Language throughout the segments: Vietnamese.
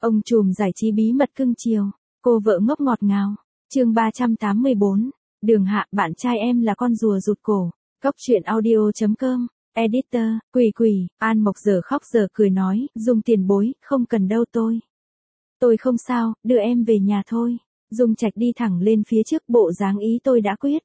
Ông trùm giải trí bí mật cưng chiều, cô vợ ngốc ngọt ngào. Chương 384. Đường Hạ, bạn trai em là con rùa rụt cổ. Cốc truyện audio.com. Editor, Quỳ, An Mộc giờ khóc giờ cười nói, Dung tiền bối, không cần đâu tôi. Tôi không sao, đưa em về nhà thôi. Dung Trạch đi thẳng lên phía trước, bộ dáng ý tôi đã quyết.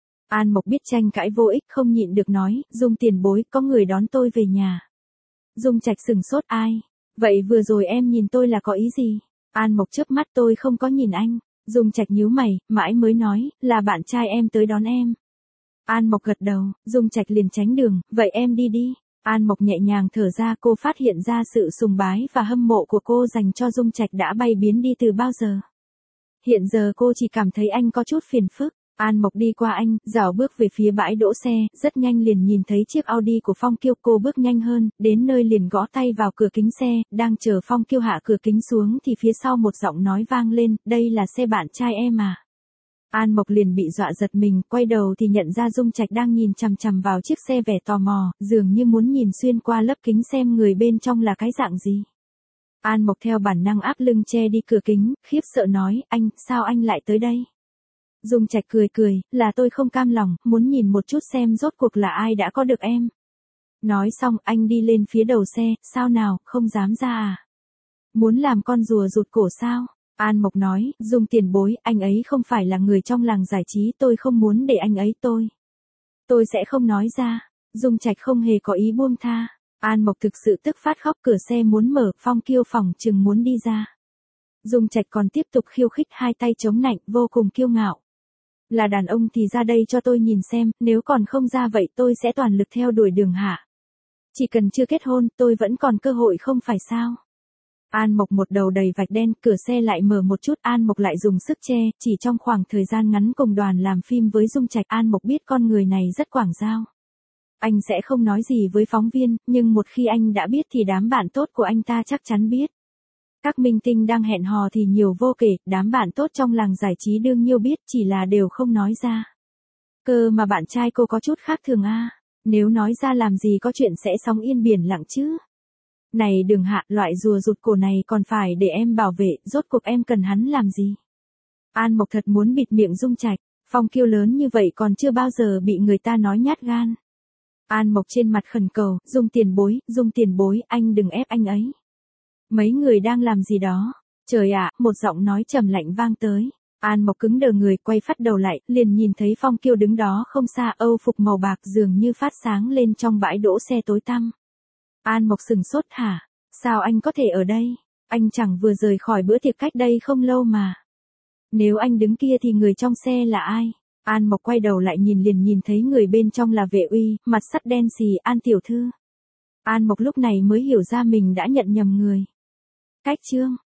An Mộc biết tranh cãi vô ích, không nhịn được nói, Dung tiền bối, có người đón tôi về nhà. Dung Trạch sừng sốt, ai? Vậy vừa rồi em nhìn tôi là có ý gì? An Mộc chớp mắt, tôi không có nhìn anh. Dung Trạch nhíu mày, mãi mới nói, là bạn trai em tới đón em. An Mộc gật đầu, Dung Trạch liền tránh đường, vậy em đi đi. An Mộc nhẹ nhàng thở ra, cô phát hiện ra sự sùng bái và hâm mộ của cô dành cho Dung Trạch đã bay biến đi từ bao giờ. Hiện giờ cô chỉ cảm thấy anh có chút phiền phức. An Mộc đi qua anh, dạo bước về phía bãi đỗ xe, rất nhanh liền nhìn thấy chiếc Audi của Phong Kiêu. Cô bước nhanh hơn, đến nơi liền gõ tay vào cửa kính xe, đang chờ Phong Kiêu hạ cửa kính xuống thì phía sau một giọng nói vang lên, đây là xe bạn trai em à. An Mộc liền bị dọa giật mình, quay đầu thì nhận ra Dung Trạch đang nhìn chằm chằm vào chiếc xe vẻ tò mò, dường như muốn nhìn xuyên qua lớp kính xem người bên trong là cái dạng gì. An Mộc theo bản năng áp lưng che đi cửa kính, khiếp sợ nói, anh, sao anh lại tới đây? Dung Trạch cười, là tôi không cam lòng, muốn nhìn một chút xem rốt cuộc là ai đã có được em. Nói xong, anh đi lên phía đầu xe, sao nào, không dám ra à? Muốn làm con rùa rụt cổ sao? An Mộc nói, Dung tiền bối, anh ấy không phải là người trong làng giải trí, tôi không muốn để anh ấy Tôi sẽ không nói ra. Dung Trạch không hề có ý buông tha. An Mộc thực sự tức phát khóc, cửa xe muốn mở, Phong Kiêu phỏng chừng muốn đi ra. Dung Trạch còn tiếp tục khiêu khích, hai tay chống nạnh, vô cùng kiêu ngạo. Là đàn ông thì ra đây cho tôi nhìn xem, nếu còn không ra vậy tôi sẽ toàn lực theo đuổi Đường Hạ. Chỉ cần chưa kết hôn, tôi vẫn còn cơ hội không phải sao? An Mộc một đầu đầy vạch đen, cửa xe lại mở một chút, An Mộc lại dùng sức che, chỉ trong khoảng thời gian ngắn cùng đoàn làm phim với Dung Trạch, An Mộc biết con người này rất quảng giao. Anh sẽ không nói gì với phóng viên, nhưng một khi anh đã biết thì đám bạn tốt của anh ta chắc chắn biết. Các minh tinh đang hẹn hò thì nhiều vô kể, đám bạn tốt trong làng giải trí đương nhiêu biết, chỉ là đều không nói ra. Cơ mà bạn trai cô có chút khác thường a, nếu nói ra làm gì có chuyện sẽ sóng yên biển lặng chứ. Này Đường Hạ, loại rùa rụt cổ này còn phải để em bảo vệ, rốt cuộc em cần hắn làm gì? An Mộc thật muốn bịt miệng Dung Trạch, Phong Kiêu lớn như vậy còn chưa bao giờ bị người ta nói nhát gan. An Mộc trên mặt khẩn cầu, Dung tiền bối, anh đừng ép anh ấy. Mấy người đang làm gì đó? Trời ạ, một giọng nói trầm lạnh vang tới. An Mộc cứng đờ người, quay phát đầu lại, liền nhìn thấy Phong Kiêu đứng đó không xa, âu phục màu bạc dường như phát sáng lên trong bãi đỗ xe tối tăm. An Mộc sừng sốt, hả? Sao anh có thể ở đây? Anh chẳng vừa rời khỏi bữa tiệc cách đây không lâu mà. Nếu anh đứng kia thì người trong xe là ai? An Mộc quay đầu lại liền nhìn thấy người bên trong là Vệ Uy, mặt sắt đen xì, An tiểu thư. An Mộc lúc này mới hiểu ra mình đã nhận nhầm người. Cách chương